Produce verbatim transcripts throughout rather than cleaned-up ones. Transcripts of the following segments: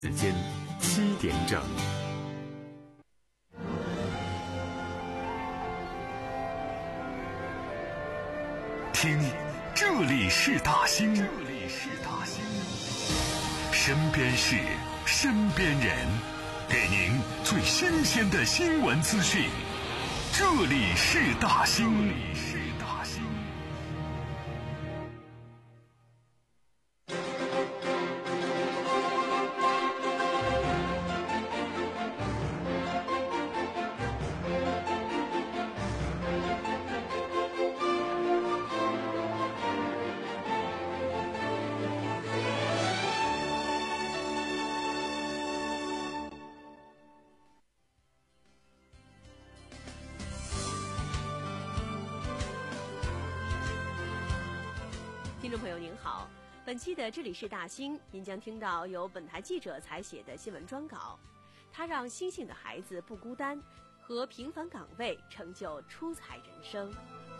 时间七点整。听，这里是大兴，这里是大兴，身边事，身边人，给您最新鲜的新闻资讯。这里是大兴，这里是大兴。 听众朋友您好，本期的这里是大兴，您将听到由本台记者采写的新闻专稿。他让星星的孩子不孤单，和平凡岗位成就出彩人生。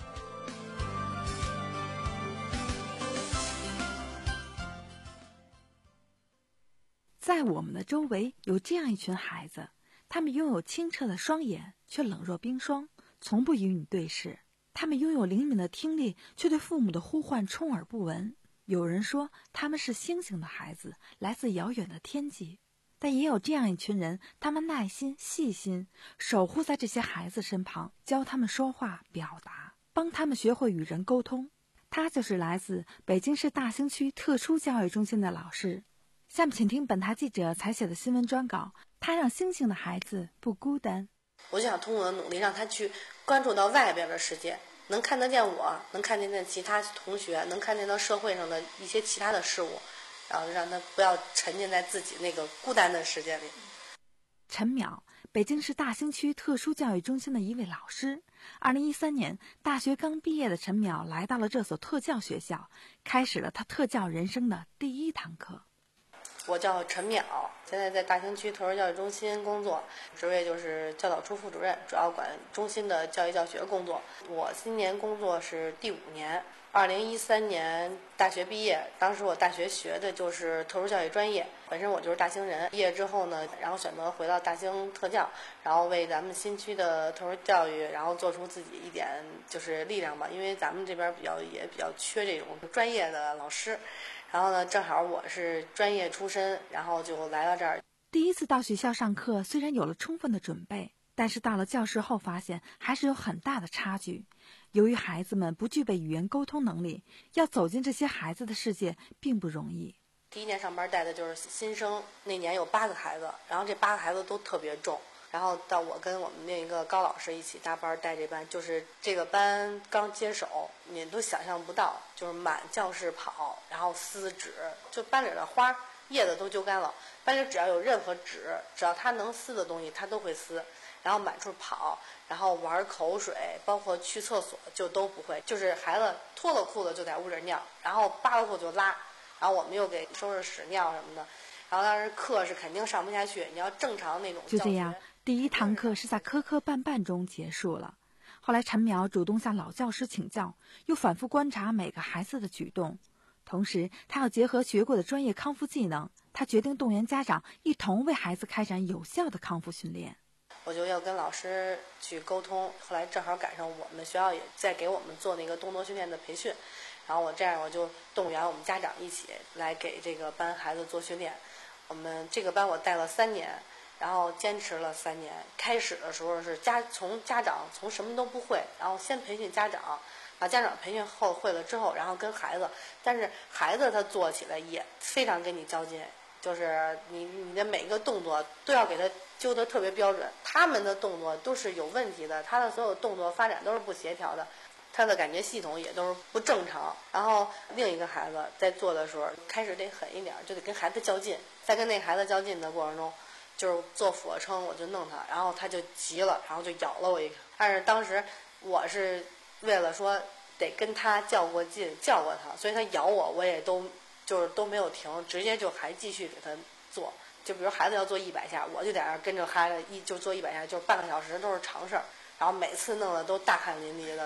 在我们的周围有这样一群孩子，他们拥有清澈的双眼，却冷若冰霜，从不与你对视。他们拥有灵敏的听力，却对父母的呼唤充耳不闻。有人说他们是星星的孩子，来自遥远的天际。但也有这样一群人，他们耐心细心，守护在这些孩子身旁，教他们说话表达，帮他们学会与人沟通。他就是来自北京市大兴区特殊教育中心的老师。下面请听本台记者采写的新闻专稿，他让星星的孩子不孤单。 我就想通过努力让他去关注到外边的世界，能看得见我，能看得见其他同学，能看见到社会上的一些其他的事物，然后让他不要沉浸在自己那个孤单的世界里。 陈淼，北京市大兴区特殊教育中心的一位老师。二零一三年，大学刚毕业的陈淼来到了这所特教学校，开始了他特教人生的第一堂课。 我叫陈淼，现在在大兴区特殊教育中心工作，职位就是教导处副主任，主要管中心的教育教学工作。我今年工作是第五年，二零一三年大学毕业，当时我大学学的就是特殊教育专业，本身我就是大兴人。毕业之后呢，然后选择回到大兴特教，然后为咱们新区的特殊教育，然后做出自己一点就是力量吧，因为咱们这边比较也比较缺这种专业的老师。然后呢，正好我是专业出身，然后就来到这儿。 第一次到学校上课，虽然有了充分的准备，但是到了教室后发现还是有很大的差距。由于孩子们不具备语言沟通能力，要走进这些孩子的世界并不容易。 第一年上班带的就是新生，那年有八个孩子，然后这八个孩子都特别重。然后到我跟我们另一个高老师一起搭班带这班，就是这个班刚接手，你都想象不到，就是满教室跑，然后撕纸，就班里的花叶子都揪干了，班里只要有任何纸，只要他能撕的东西他都会撕，然后满处跑，然后玩口水，包括去厕所就都不会，就是孩子脱了裤子就在屋里尿，然后扒了裤子就拉，然后我们又给收拾屎尿什么的，然后当时课是肯定上不下去，你要正常那种教学。 就这样，第一堂课是在磕磕绊绊中结束了。后来陈淼主动向老教师请教，又反复观察每个孩子的举动，同时他要结合学过的专业康复技能，他决定动员家长一同为孩子开展有效的康复训练。 我就要跟老师去沟通，后来正好赶上我们的学校也在给我们做那个动作训练的培训，然后我这样我就动员我们家长一起来给这个班孩子做训练。我们这个班我带了三年，然后坚持了三年。开始的时候是家从家长从什么都不会，然后先培训家长，把家长培训后会了之后，然后跟孩子，但是孩子他做起来也非常跟你较劲，就是你你的每一个动作都要给他揪得特别标准，他们的动作都是有问题的，他的所有动作发展都是不协调的，他的感觉系统也都是不正常。然后另一个孩子在做的时候开始得狠一点，就得跟孩子较劲，在跟那孩子较劲的过程中，就是做俯卧撑我就弄他，然后他就急了，然后就咬了我一个。但是当时我是为了说得跟他较过劲，较过他，所以他咬我我也都就是都没有停，直接就还继续给他做。就比如孩子要做一百下，我就在那儿跟着孩子一就做一百下，就是半个小时都是常事儿，然后每次弄的都大汗淋漓的。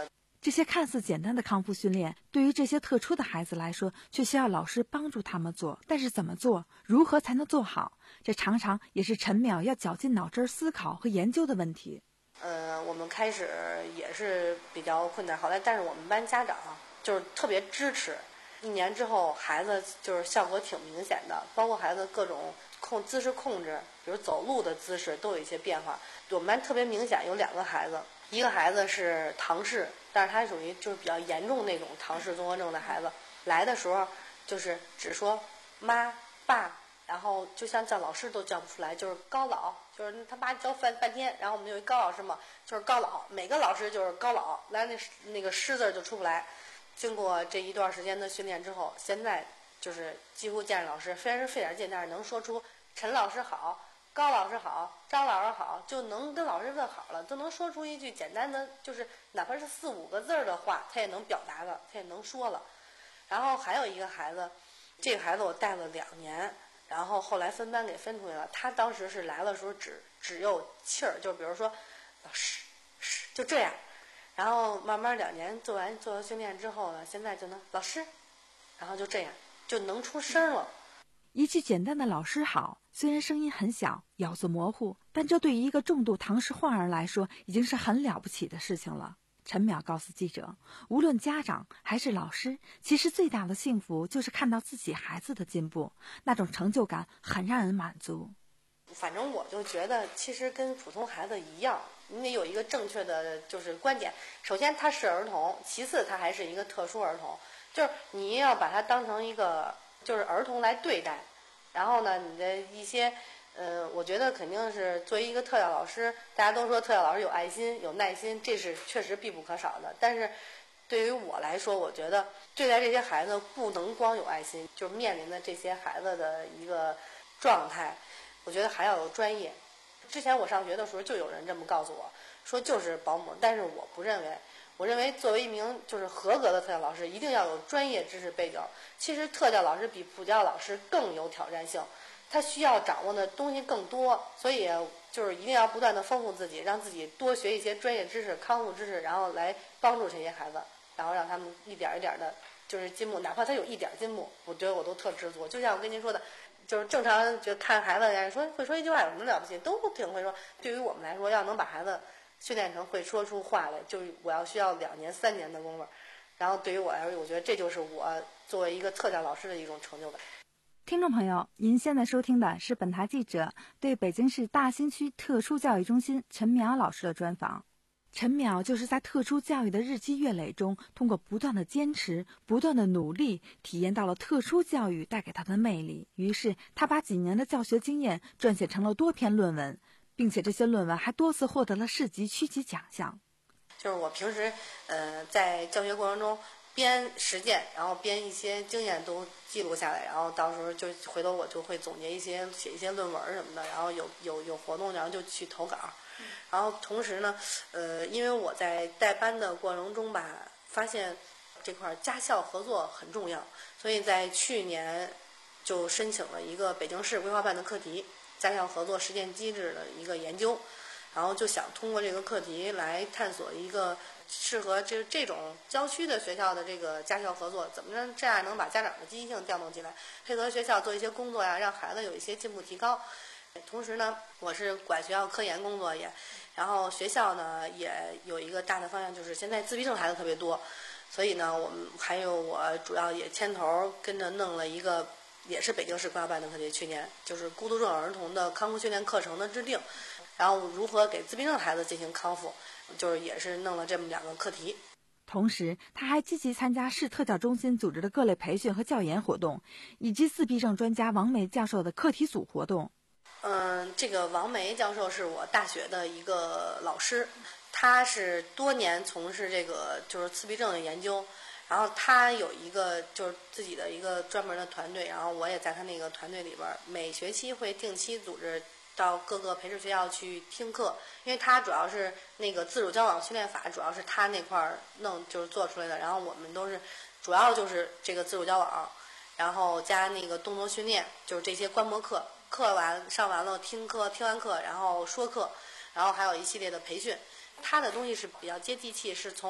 这些看似简单的康复训练，对于这些特殊的孩子来说，却需要老师帮助他们做。但是怎么做，如何才能做好，这常常也是陈淼要绞尽脑汁思考和研究的问题。 呃，我们开始也是比较困难，好在但是我们班家长就是特别支持。一年之后，孩子就是效果挺明显的，包括孩子各种控姿势控制，比如走路的姿势都有一些变化。我们班特别明显有两个孩子，一个孩子是唐氏，但是他属于就是比较严重那种唐氏综合症的孩子，来的时候就是只说妈爸，然后就像叫老师都叫不出来，就是高老，就是他妈教半半天，然后我们有一高老师嘛，就是高老，每个老师就是高老，来那那个师字就出不来。经过这一段时间的训练之后，现在就是几乎见着老师，虽然是费点劲，但是能说出陈老师好、高老师好、张老师好，就能跟老师问好了，都能说出一句简单的，就是哪怕是四五个字儿的话，他也能表达了，他也能说了。然后还有一个孩子，这个孩子我带了两年，然后后来分班给分出去了。他当时是来的时候只只有气儿，就比如说老师是就这样。然后慢慢两年做完做完训练之后呢，现在就能老师，然后就这样就能出声了。 一句简单的老师好，虽然声音很小，咬字模糊，但这对于一个重度唐氏患儿来说已经是很了不起的事情了。陈淼告诉记者，无论家长还是老师，其实最大的幸福就是看到自己孩子的进步，那种成就感很让人满足。 反正我就觉得其实跟普通孩子一样，你得有一个正确的就是观点。首先他是儿童，其次他还是一个特殊儿童，就是你要把他当成一个就是儿童来对待。然后呢，你的一些呃，我觉得肯定是作为一个特教老师，大家都说特教老师有爱心有耐心，这是确实必不可少的。但是对于我来说，我觉得对待这些孩子不能光有爱心，就是面临的这些孩子的一个状态，我觉得还要有专业。之前我上学的时候就有人这么告诉我，说就是保姆，但是我不认为。我认为作为一名就是合格的特教老师，一定要有专业知识背景。其实特教老师比普教老师更有挑战性，他需要掌握的东西更多，所以就是一定要不断的丰富自己，让自己多学一些专业知识、康复知识，然后来帮助这些孩子，然后让他们一点一点的就是进步，哪怕他有一点进步，我觉得我都特知足。就像我跟您说的，就是正常就看孩子人说会说一句话有什么了不起，都挺会说。对于我们来说，要能把孩子训练成会说出话来，就是我要需要两年三年的功夫。然后对于我来说，我觉得这就是我作为一个特教老师的一种成就感。 听众朋友，您现在收听的是本台记者对北京市大兴区特殊教育中心陈淼老师的专访。陈淼就是在特殊教育的日积月累中，通过不断的坚持、不断的努力，体验到了特殊教育带给他的魅力。于是他把几年的教学经验撰写成了多篇论文，并且这些论文还多次获得了市级、区级奖项。 就是我平时呃在教学过程中边实践，然后边一些经验都记录下来，然后到时候就回头我就会总结一些写一些论文什么的，然后有有有活动，然后就去投稿。然后同时呢，呃，因为我在带班的过程中吧，发现这块家校合作很重要，所以在去年就申请了一个北京市规划办的课题，家校合作实践机制的一个研究，然后就想通过这个课题来探索一个适合这这种郊区的学校的这个家校合作，怎么着这样能把家长的积极性调动起来，配合学校做一些工作呀，让孩子有一些进步提高。同时呢，我是管学校科研工作也，然后学校呢也有一个大的方向，就是现在自闭症孩子特别多，所以呢，我们还有我主要也牵头跟着弄了一个，也是北京市规划办的课题，去年就是孤独症儿童的康复训练课程的制定，然后如何给自闭症孩子进行康复，就是也是弄了这么两个课题。 同时他还积极参加市特教中心组织的各类培训和教研活动，以及自闭症专家王梅教授的课题组活动。 嗯，这个王梅教授是我大学的一个老师，他是多年从事这个就是自闭症的研究，然后他有一个就是自己的一个专门的团队，然后我也在他那个团队里边，每学期会定期组织到各个培训学校去听课，因为他主要是那个自主交往训练法，主要是他那块儿弄就是做出来的，然后我们都是主要就是这个自主交往，然后加那个动作训练，就是这些观摩课。课完上完了，听课听完课，然后说课，然后还有一系列的培训。他的东西是比较接地气，是从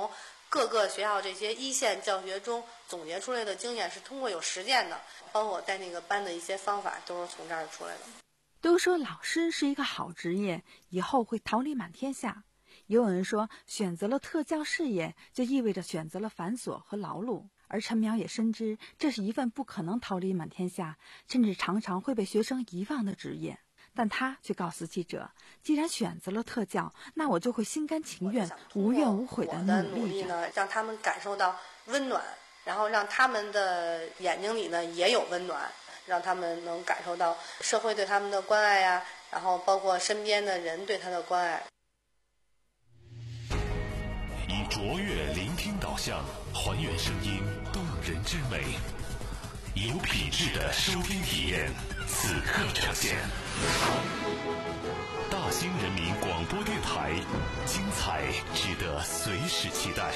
各个学校这些一线教学中总结出来的经验是通过有实践的，包括我带那个班的一些方法都是从这儿出来的。 都说老师是一个好职业，以后会桃李满天下。也有人说，选择了特教事业，就意味着选择了繁琐和劳碌。而陈苗也深知，这是一份不可能桃李满天下，甚至常常会被学生遗忘的职业。但他却告诉记者，既然选择了特教，那我就会心甘情愿、无怨无悔的努力呢，让他们感受到温暖，然后让他们的眼睛里呢也有温暖，让他们能感受到社会对他们的关爱呀、啊，然后包括身边的人对他的关爱。 以卓越聆听导向，还原声音动人之美，有品质的收听体验，此刻呈现。大兴人民广播电台，精彩值得随时期待。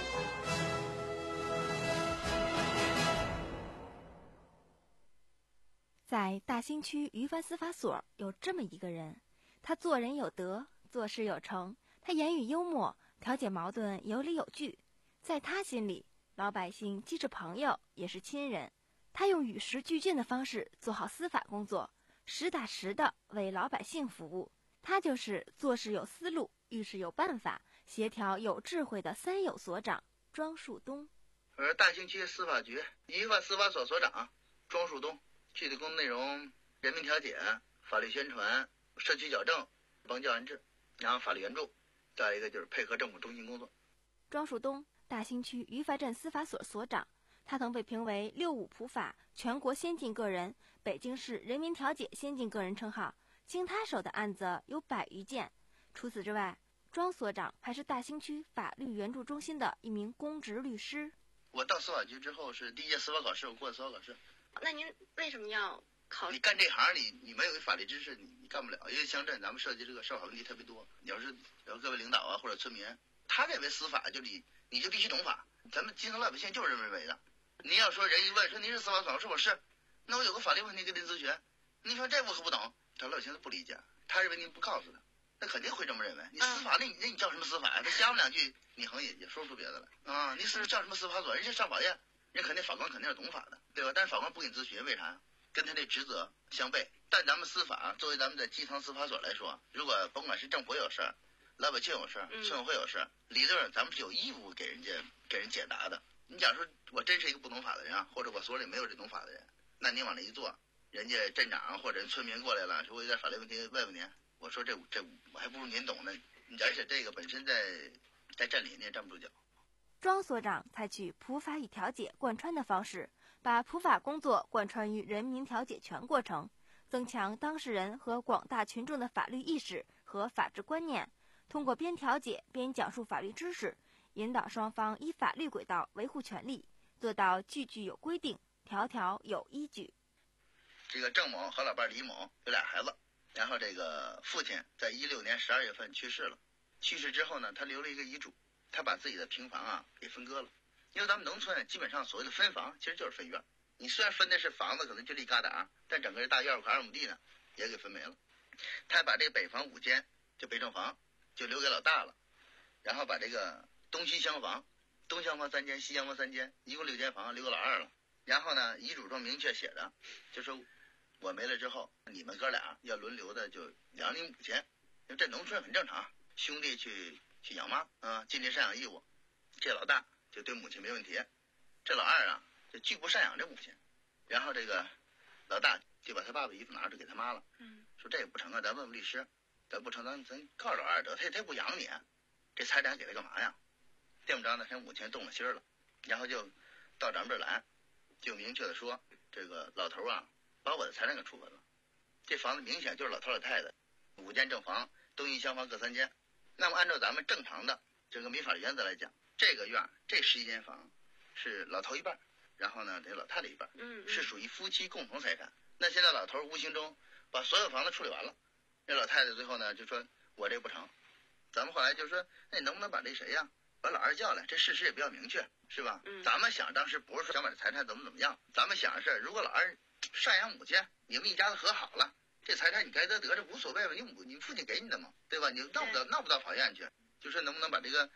在大兴区于帆司法所有这么一个人，他做人有德，做事有成，他言语幽默，调解矛盾有理有据。在他心里，老百姓既是朋友也是亲人。他用与时俱进的方式做好司法工作，实打实的为老百姓服务。他就是做事有思路、遇事有办法、协调有智慧的三有所长庄树东。 我是大兴区司法局于帆司法所所长庄树东。具体工作内容：人民调解、法律宣传、社区矫正、帮教安置，然后法律援助，再一个就是配合政府中心工作。 庄树东，大兴区于帆镇司法所所长，他曾被评为六五普法全国先进个人、北京市人民调解先进个人称号。经他手的案子有百余件。除此之外，庄所长还是大兴区法律援助中心的一名公职律师。 我到司法局之后是第一届司法考试，我过的司法考试。 那您为什么要考？ 你干这行，你你没有法律知识，你你干不了。因为乡镇咱们涉及这个社会问题特别多。你要是有各位领导啊或者村民，他认为司法就你你就必须懂法，咱们基层老百姓就是这么认为的。你要说人一问说您是司法所，我说我是，那我有个法律问题跟您咨询，你说这我可不懂，他老百姓都不理解，他认为您不告诉他，那肯定会这么认为。你司法那你那你叫什么司法呀？他瞎说两句，你好像也也说不出别的来啊。你是不是叫什么司法所？人家上法院。人肯定法官肯定是懂法的，对吧？但是法官不给你咨询，为啥？跟他这职责相悖。但咱们司法作为咱们的基层司法所来说，如果甭管是政府有事儿，老百姓有事儿，村委会有事儿，理论上咱们是有义务给人家给人解答的。你假如说我真是一个不懂法的人啊，或者我所里没有这懂法的人，那你往那一坐，人家镇长或者村民过来了，说我有点法律问题问问您，我说这这我还不如您懂呢。而且这个本身在在镇里你也站不住脚。 庄所长采取普法与调解贯穿的方式，把普法工作贯穿于人民调解全过程，增强当事人和广大群众的法律意识和法治观念，通过边调解边讲述法律知识，引导双方依法律轨道维护权利，做到句句有规定，条条有依据。 这个郑某和老伴李某有俩孩子，然后这个父亲在一六年十二月份去世了。去世之后呢，他留了一个遗嘱，他把自己的平房啊给分割了。因为咱们农村基本上所谓的分房其实就是分院，你虽然分的是房子可能就一疙瘩，但整个这大院块二亩地呢也给分没了。他把这个北房五间就北正房就留给老大了，然后把这个东西厢房东厢房三间西厢房三间一共六间房留给老二了。然后呢遗嘱中明确写着，就说我没了之后你们哥俩要轮流的就养你母亲，因为这农村很正常，兄弟去去养妈啊，尽尽赡养义务。这老大就对母亲没问题，这老二啊就拒不赡养这母亲，然后这个老大就把他爸爸衣服拿着给他妈了， 嗯， 说这也不成啊，咱问问律师，咱不成咱咱告诉老二得，他他不养你，这财产给他干嘛呀？这么着呢，他母亲动了心了，然后就到咱们这儿来，就明确的说，这个老头啊把我的财产给处分了，这房子明显就是老头老太太，五间正房，东西厢房各三间。那么按照咱们正常的这个民法原则来讲，这个院这十一间房是老头一半，然后呢这老太太一半， 嗯， 是属于夫妻共同财产。那现在老头无形中把所有房子处理完了，那老太太最后呢就说我这不成，咱们后来就说那你能不能把这谁呀把老二叫来，这事实也比较明确，是吧？ 嗯， 咱们想当时不是说想把这财产怎么怎么样，咱们想的是如果老二赡养母亲，你们一家子和好了，这财产你该得得，这无所谓吧？你母你父亲给你的嘛，对吧？你闹不到闹不到法院去，就说能不能把这个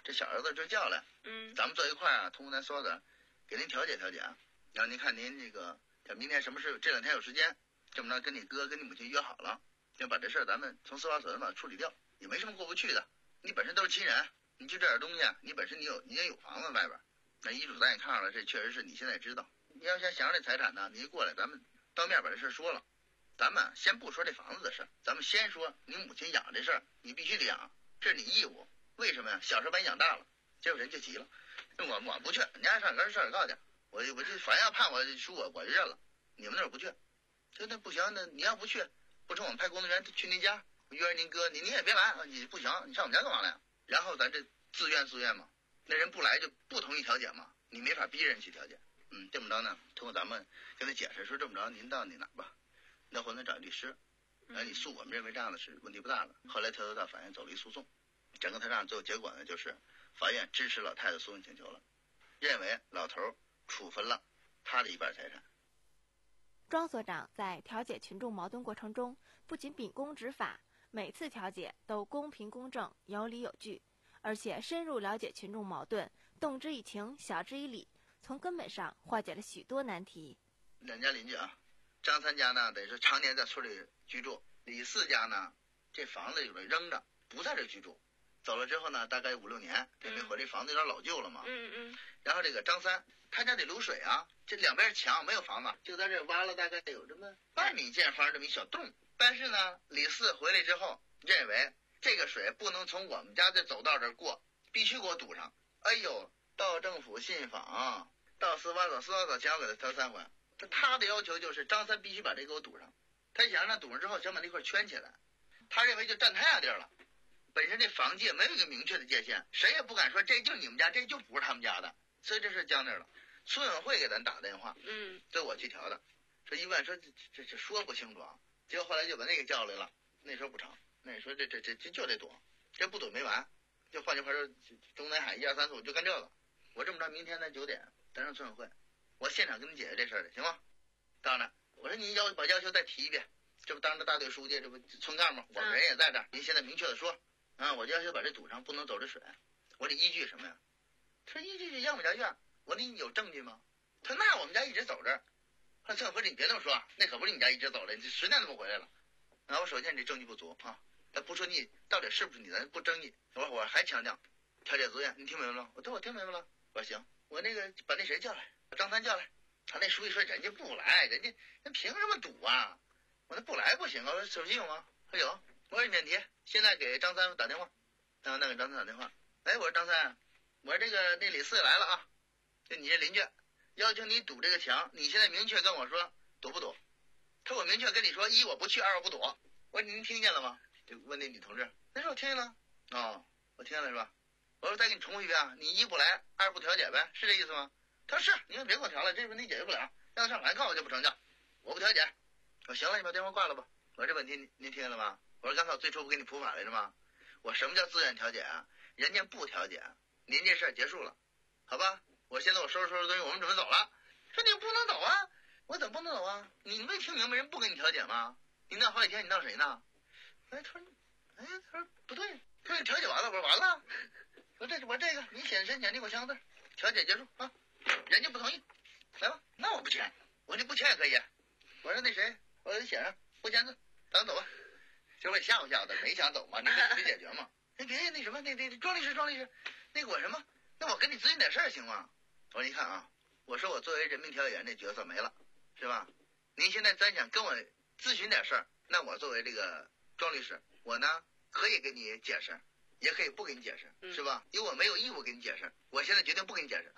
这小儿子就叫来， 嗯， 咱们坐一块儿啊，通过咱所有的给您调解调解啊。然后您看您这个，明天什么事？这两天有时间，这么着跟你哥跟你母亲约好了，就把这事儿咱们从司法所把它处理掉，也没什么过不去的。你本身都是亲人，你就这点东西，你本身你有你也有房子外边，那遗嘱咱也看了，这确实是你现在也知道。你要想想着这财产呢，你过来咱们当面把这事说了。咱们先不说这房子的事，咱们先说你母亲养这事儿，你必须得养，这是你义务。为什么呀？小时候把你养大了，结果人就急了，我我不去，你家上跟上告去，我我就反正要判我输我我就认了，你们那儿不去，这那不行，那你要不去，不成我们派工作人员去您家约着您哥，你你也别来，你不行，你上我们家干嘛来？然后咱这自愿自愿嘛，那人不来就不同意调解嘛，你没法逼人去调解。嗯，这么着呢，通过咱们跟他解释说，这么着您到你哪吧。那回头找律师，哎，你诉我们认为这样的是问题不大的。后来他又到法院走了一诉讼，整个他这样最后结果呢，就是法院支持老太太诉讼请求了，认为老头处分了他的一半财产。 庄所长在调解群众矛盾过程中，不仅秉公执法，每次调解都公平公正、有理有据，而且深入了解群众矛盾，动之以情，晓之以理，从根本上化解了许多难题。 两家邻居啊。张三家呢，得是常年在村里居住。李四家呢，这房子有人扔着，不在这居住。走了之后呢，大概五六年，这没回，这房子有点老旧了嘛。 嗯嗯。 然后这个张三，他家得流水啊，这两边墙没有房子，就在这挖了大概有这么半米见方这么一小洞。但是呢，李四回来之后认为这个水不能从我们家这走道这过，必须给我堵上。哎呦，到政府信访，到司法所，司法所前我给他调三回。他的要求就是张三必须把这给我堵上，他想让他堵上之后想把那块圈起来，他认为就占他家地儿了。本身这房界没有一个明确的界限，谁也不敢说这就是你们家，这就不是他们家的，所以这事僵那儿了。村委会给咱打电话， 嗯， 这我去调的，说一问说这这这说不清楚啊，结果后来就把那个叫来了，那时候不成，那说这这这这就得躲，这不躲没完，就换句话说，中南海一二三四五就干这个。我这么着，明天咱九点咱上村委会。我现场跟你解决这事儿的，行吗？到那，我说您要把要求再提一遍，这不当着大队书记，这不村干部，我们人也在这儿，您现在明确的说，啊，我就要求把这堵上，不能走这水。我这依据什么呀？他说依据是央美家院。我说你有证据吗？他说那我们家一直走这儿。他说村委会你别那么说，那可不是你家一直走了，你十年都不回来了。然后我首先这证据不足啊，咱不说你到底是不是你，咱不争议。我说我还强调调解自愿，你听明白了？我说我听明白了。我说行，我那个把那谁叫来。张三叫来，他那书记说人家不来，人家人凭什么赌啊？我说不来不行啊，我说手机有吗？他有，我说免提，现在给张三打电话，然后那给张三打电话，哎，我说张三，我说这个那李四来了啊，就你这邻居，要求你堵这个墙，你现在明确跟我说堵不堵？他说我明确跟你说，一我不去，二我不堵。我说您听见了吗？就问那女同志，他说我听见了，哦，我听见了是吧？我说再给你重复一遍啊，你一不来，二不调解呗，是这意思吗？他说是，你们别给我调了，这问题解决不了，让他上来看我就不成交，我不调解。我说行了，你把电话挂了吧。我说这问题您您听见了吗？我说刚才我最初不给你普法来着吗？我什么叫自愿调解啊？人家不调解，您这事儿结束了，好吧？我现在我收拾收拾东西，我们准备走了。说你不能走啊？我怎么不能走啊？你没听明白人不给你调解吗？你闹好几天，你闹谁呢？哎，他说，哎，他说不对，他说你调解完了，我说完了。我这我这个你写申请，你给我签个字，调解结束啊。人家不同意，来吧，那我不签，我说你不签也可以。我说那谁，我给写上不签字，咱走吧。结果吓唬吓唬的，没想走嘛，你得没解决嘛。哎，别那什么，那那庄律师，庄律师，那个我什么，那我跟你咨询点事儿行吗？我说你看啊，我说我作为人民调解员这角色没了，是吧？您现在咱想跟我咨询点事儿，那我作为这个庄律师，我呢可以给你解释。也可以不给你解释，是吧？因为我没有义务给你解释，我现在决定不给你解释。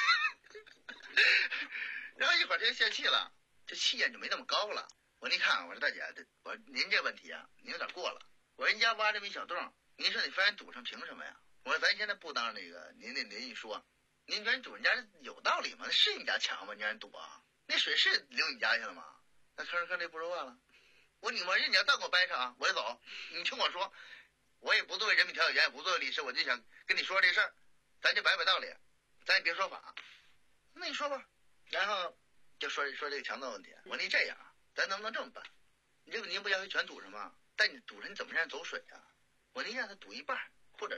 然后一会儿他就泄气了，这气焰就没那么高了。我说你看，我说大姐，我说您这问题啊，您有点过了。我说人家挖这么一小洞，您说你非然堵上，凭什么呀？我说咱现在不当那个您那邻居说，您说人堵人家有道理吗？那是你家墙吗？你让人堵啊？那水是流你家去了吗？那吭哧吭这不说话了。我你我说你要再给我掰扯啊，我就走。你听我说。我也不作为人民调解员，也不作为律师，我就想跟你说这事儿，咱就摆摆道理，咱也别说法。那你说吧，然后就说说这个墙的问题。我说你这样，咱能不能这么办？你这个您不要求全堵上吗？但你堵上你怎么让人走水啊？我说您让他堵一半，或者是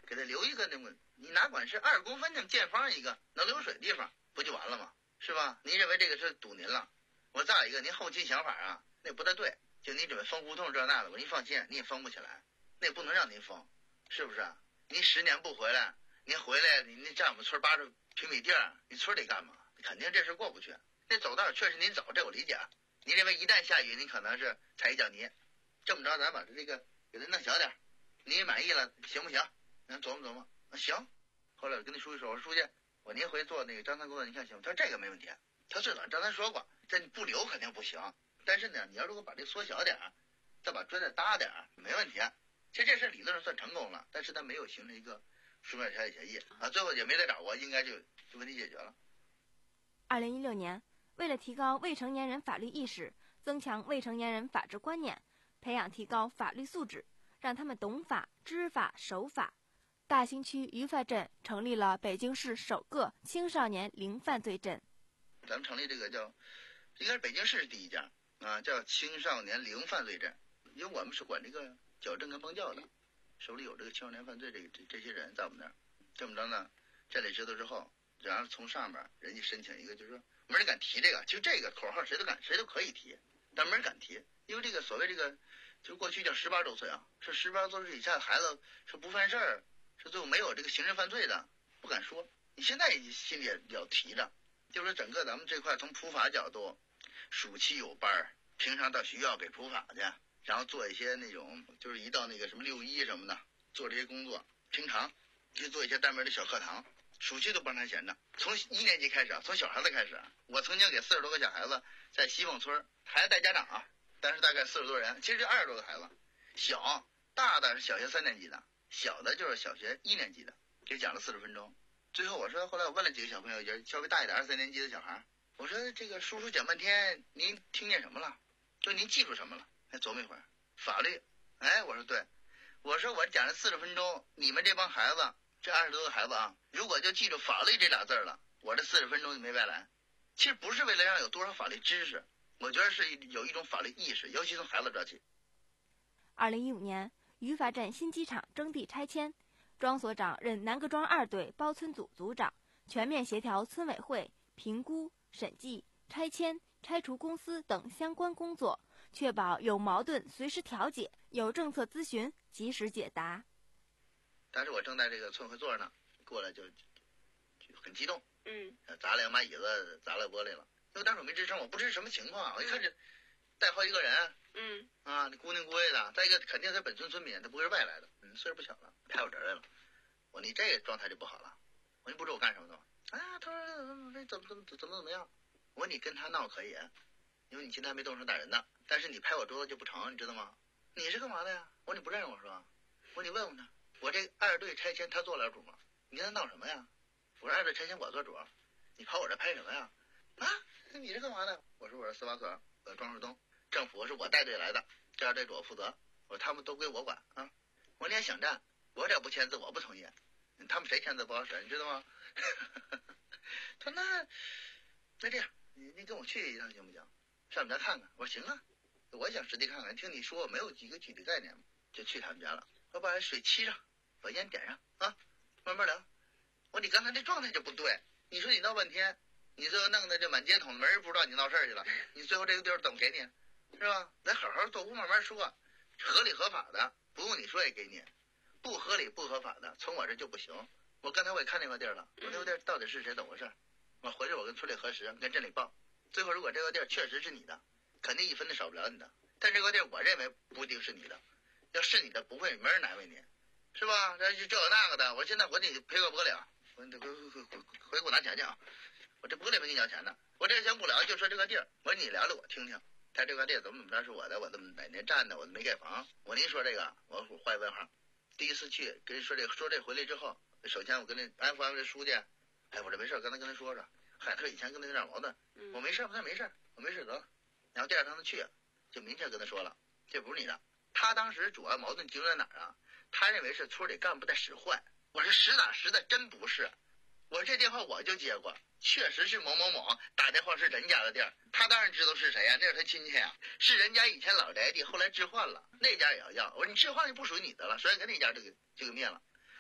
给他留一个那么，你哪管是二公分那么见方一个能流水的地方，不就完了吗？是吧？您认为这个是堵您了？我再一个，您后期想法啊，那不太对。就你准备封胡同这那的，我您放心，你也封不起来，那也不能让您封，是不是？您十年不回来，您回来，您那占我们村八十平米地儿，你村得干嘛？肯定这事过不去。那走道确实您走，这我理解。您认为一旦下雨，您可能是踩一脚泥，这么着咱把这个给它弄小点，您也满意了，行不行？咱琢磨琢磨，啊行。后来我跟那书记说，我说书记，我您回做那个张三工作，你看行吗？他说这个没问题。他最早张三说过，这不留肯定不行，但是呢，你要如果把这缩小点，再把砖再搭点，没问题。其实这事理论上算成功了，但是他没有形成一个书面调解协议啊，最后也没得找我，应该就就问题解决了。 二零一六年，为了提高未成年人法律意识，增强未成年人法治观念，培养提高法律素质，让他们懂法、知法、守法，大兴区于发镇成立了北京市首个青少年零犯罪镇。 咱们成立这个叫，应该是北京市第一家啊，叫青少年零犯罪镇，因为我们是管这个矫正跟帮教的，手里有这个青少年犯罪这个这这些人在我们那儿。这么着呢，镇里知道之后，然后从上面人家申请一个，就是说没人敢提这个，其实这个口号谁都敢谁都可以提，但没人敢提，因为这个所谓这个，就过去叫十八周岁啊，是十八周岁以下的孩子是不犯事儿，是最后没有这个刑事犯罪的，不敢说。你现在心里也要提着。就是整个咱们这块从普法角度，暑期有班，平常到学校给普法去，然后做一些那种就是一到那个什么六一什么的做这些工作，平常去做一些单门的小课堂，暑期都不让他闲着。从一年级开始，从小孩子开始，我曾经给四十多个小孩子在西凤村，孩子带家长啊，但是大概四十多人，其实就二十多个孩子，小大的是小学三年级的，小的就是小学一年级的，给讲了四十分钟。最后我说，后来我问了几个小朋友，也稍微大一点，二三年级的小孩，我说这个叔叔讲半天，您听见什么了？就您记住什么了？还琢磨一会儿，法律。哎，我说对，我说我讲了四十分钟，你们这帮孩子，这二十多个孩子啊，如果就记住法律这俩字了，我这四十分钟就没白来。其实不是为了让有多少法律知识，我觉得是有一种法律意识，尤其从孩子抓起。 二零一五年，于发镇新机场征地拆迁。庄所长任南各庄二队包村组组长，全面协调村委会评估、审计、拆迁、拆除公司等相关工作，确保有矛盾随时调解，有政策咨询及时解答。 当时我正在这个村会座呢，过来就就很激动， 嗯， 砸两把椅子，砸了玻璃了。因为当时我没吱声，我不知什么情况，我一看这带好几个人， 嗯啊，孤零孤位的，再一个肯定是本村村民，他不会是外来的，嗯，岁数不小了，拍我这儿来了。我说你这个状态就不好了。我说你不知道我干什么的吗？啊，他说怎么怎么怎么怎么怎么样？我说你跟他闹可以，因为你现在还没动手打人呢，但是你拍我桌子就不成，你知道吗？你是干嘛的呀？我说你不认识我是吧？我说你问问他，我这二队拆迁他做了主吗？你跟他闹什么呀？我说二队拆迁我做主，你跑我这拍什么呀？啊，你是干嘛的？我说我是司法所，呃，庄树东，政府是我带队来的，这二队主我负责，我说他们都归我管啊。我说你也想战，我只要不签字我不同意，他们谁签字不好使，你知道吗？他说那那这样，你你跟我去一趟行不行？上我们家看看。我说行啊，我想实地看看，听你说没有几个具体概念，就去他们家了。我把水沏上，把烟点上啊，慢慢聊。我说你刚才这状态就不对，你说你闹半天，你最后弄得这满街捅，没人不知道你闹事儿去了，你最后这个地儿怎么给你，是吧？咱好好坐屋慢慢说，合理合法的不用你说也给你，不合理不合法的从我这就不行。我刚才我也看那块地儿了，我那块地儿到底是谁怎么回事？我回去我跟村里核实，跟镇里报。最后如果这块地儿确实是你的，肯定一分都少不了你的。但这块地儿我认为不一定是你的，要是你的不会没人难为你，是吧？这这个那个的，我现在我得赔个玻璃啊，我得回回回回回给我拿钱去啊！我这玻璃没给你要钱呢，我这先不聊，就说这个地儿，我说你聊聊我听听，他这块地儿怎么怎么着是我的，我怎么哪年占的，我没盖房。我您说这个，我画一问号。第一次去跟人说这说这回来之后，首先我跟那安抚安抚这书记，哎，我这没事，刚才跟他说说，嗨，他说以前跟他有点矛盾，我没事，我说没事，我没事得了。然后第二趟他去，就明确跟他说了，这不是你的。他当时主要矛盾集中在哪儿啊？他认为是村里干部在使坏。我说实打实的，真不是。我这电话我就接过，确实是某某某打电话是人家的地儿，他当然知道是谁呀、啊，那是他亲戚呀、啊，是人家以前老宅地，后来置换了，那家也要要。我说你置换就不属于你的了，所以跟那家这个就给灭了。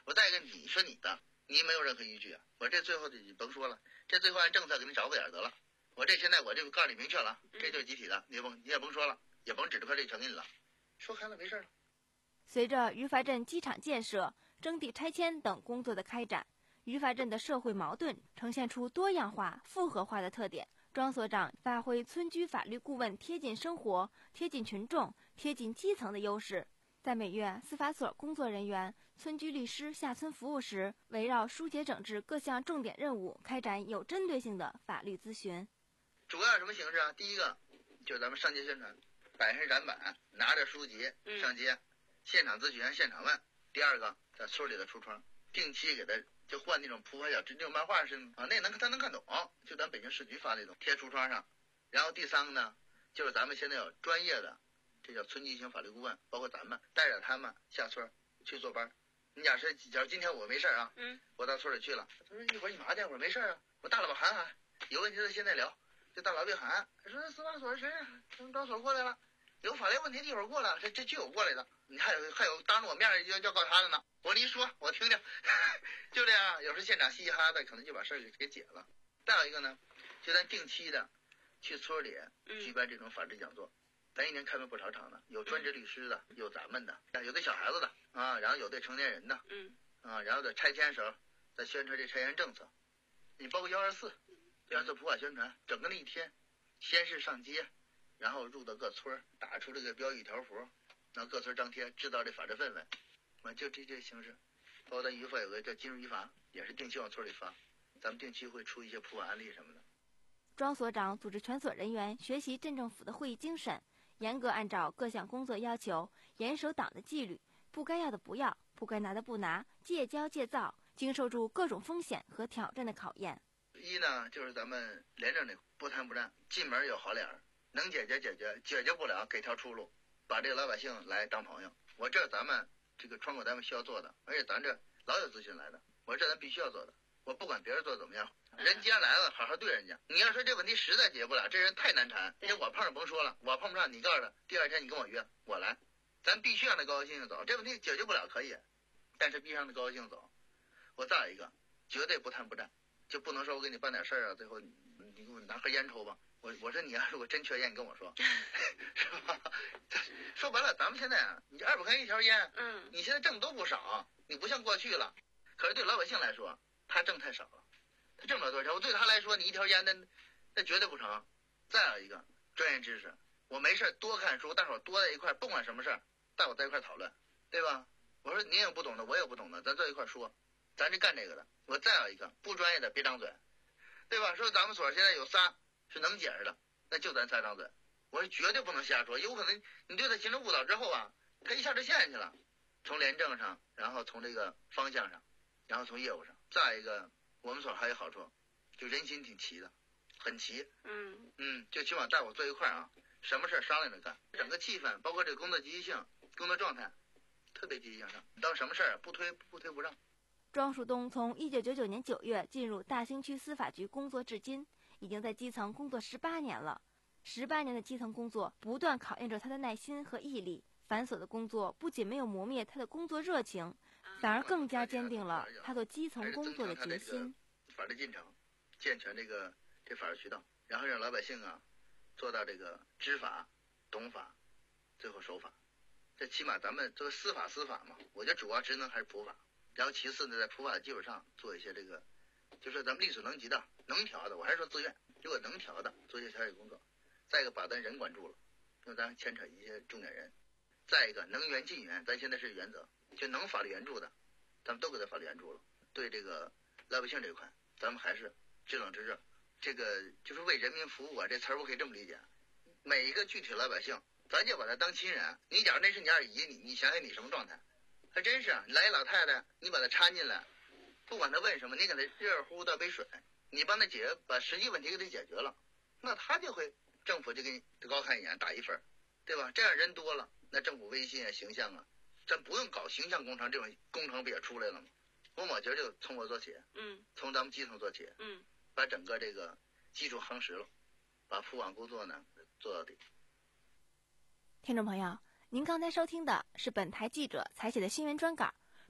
我再一个，你说你的，你没有任何依据啊。我这最后的你甭说了，这最后按政策给你找补点得了。我这现在我就告诉你明确了，这就是集体的，你甭你也甭说了，也甭指着块这承给你了，说开了没事了。 随着于发镇机场建设、征地拆迁等工作的开展，于发镇的社会矛盾呈现出多样化、复合化的特点。庄所长发挥村居法律顾问贴近生活、贴近群众、贴近基层的优势，在每月司法所工作人员、村居律师下村服务时，围绕疏解整治各项重点任务，开展有针对性的法律咨询。 主要什么形式啊？第一个就是咱们上街宣传，摆上展板，拿着书籍上街，嗯、现场咨询、现场问。第二个，在村里的橱窗，定期给他就换那种铺画小纸，那种漫画似的啊，那能他能看懂，就咱北京市局发那种贴橱窗上。然后第三个呢，就是咱们现在有专业的，这叫村级型法律顾问，包括咱们带着他们下村去做班。你假设假如今天我没事啊，嗯，我到村里去了，他说一会儿你麻去，我说没事啊，我大老板喊喊，有问题的现在聊。这大老板喊说司法所谁从招所过来了，有法律问题一会儿过来，这这就有过来的，你还有还有当着我面要要告他的呢。我说你说我听听，就这样，有时候现场嘻嘻哈哈的，可能就把事儿给给解了。再有一个呢，就咱定期的去村里举办这种法制讲座，咱一年开门不少场的，有专职律师的，有咱们的，有对小孩子的啊，然后有对成年人的，嗯啊，然后在拆迁时候在宣传这拆迁政策，你包括幺二四。要做普法宣传，整个那一天，先是上街，然后入到各村，打出这个标语条幅，然后各村张贴，制造这法治氛围。完就这这形式，包括咱于法有个叫金融于法，也是定期往村里发，咱们定期会出一些普法案例什么的。 庄所长组织全所人员学习镇政府的会议精神，严格按照各项工作要求，严守党的纪律，不该要的不要，不该拿的不拿，戒骄戒躁，经受住各种风险和挑战的考验。 一呢，就是咱们廉政的不贪不占，进门有好脸儿，能解决解决，解决不了给条出路，把这个老百姓来当朋友。我这是咱们这个窗口单位需要做的，而且咱这老有咨询来的，我这咱必须要做的。我不管别人做怎么样，人既然来了，好好对人家。你要说这问题实在解决不了，这人太难缠，因为我碰上甭说了，我碰不上，你告诉他，第二天你跟我约，我来，咱必须让他高高兴兴走。这问题解决不了可以，但是必须让他高高兴兴走。我再有一个，绝对不贪不占。就不能说我给你办点事儿啊，最后你你给我拿盒烟抽吧。我我说你要是我真缺烟，你跟我说，是吧？说白了，咱们现在啊，你二百块钱一条烟，嗯，你现在挣都不少，你不像过去了。可是对老百姓来说，他挣太少了，他挣不了多少钱。我对他来说，你一条烟那那绝对不成。再有一个专业知识，我没事多看书，大伙多在一块，不管什么事儿，大伙在一块讨论，对吧？我说你也有不懂的，我也有不懂的，咱坐一块说。咱是干这个的。我再有一个不专业的别张嘴，对吧？说咱们所现在有仨是能解释的，那就咱仨张嘴。我说绝对不能瞎说，有可能你对他形成误导之后啊，他一下就陷进去了。从廉政上，然后从这个方向上，然后从业务上。再一个，我们所还有好处，就人心挺齐的，很齐。嗯嗯，就起码带我坐一块啊，什么事商量着干，整个气氛，包括这个工作积极性、工作状态，特别积极向上。当什么事儿不推不推不让。 庄树东从一九九九年九月进入大兴区司法局工作至今，已经在基层工作十八年了。十八年的基层工作不断考验着他的耐心和毅力，繁琐的工作不仅没有磨灭他的工作热情，反而更加坚定了他做基层工作的决心。 法律进程，健全这个这法律渠道，然后让老百姓啊做到这个知法、懂法，最后守法。这起码咱们这个司法司法嘛，我觉得主要职能还是普法。然后其次呢，在普法的基础上做一些这个，就是咱们力所能及的、能调的，我还是说自愿，如果能调的，做一些调解工作。再一个，把咱人管住了，因为咱牵扯一些重点人。再一个，能援尽援，咱现在是原则，就能法律援助的，咱们都给他法律援助了。对这个老百姓这一块，咱们还是知冷知热，这个就是为人民服务啊，这词儿我可以这么理解。每一个具体老百姓，咱就把他当亲人。你假如那是你二姨，你你想想你什么状态？还真是啊，来一老太太，你把她搀进来，不管她问什么，你给她热乎乎倒杯水，你帮她解决，把实际问题给她解决了，那她就会政府就给你高看一眼，打一分，对吧？这样人多了，那政府威信啊、形象啊，咱不用搞形象工程，这种工程不也出来了吗？我我觉得就从我做起，嗯，从咱们基层做起，嗯，把整个这个基础夯实了，把普法工作呢做到底。 听众朋友，您刚才收听的是本台记者采写的新闻专稿，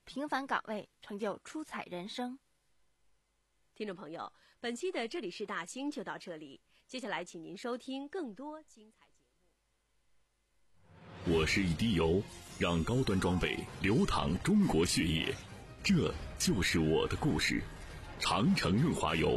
平凡岗位成就出彩人生。 听众朋友，本期的这里是大兴就到这里，接下来请您收听更多精彩节目。我是一滴油，让高端装备流淌中国血液，这就是我的故事。长城润滑油。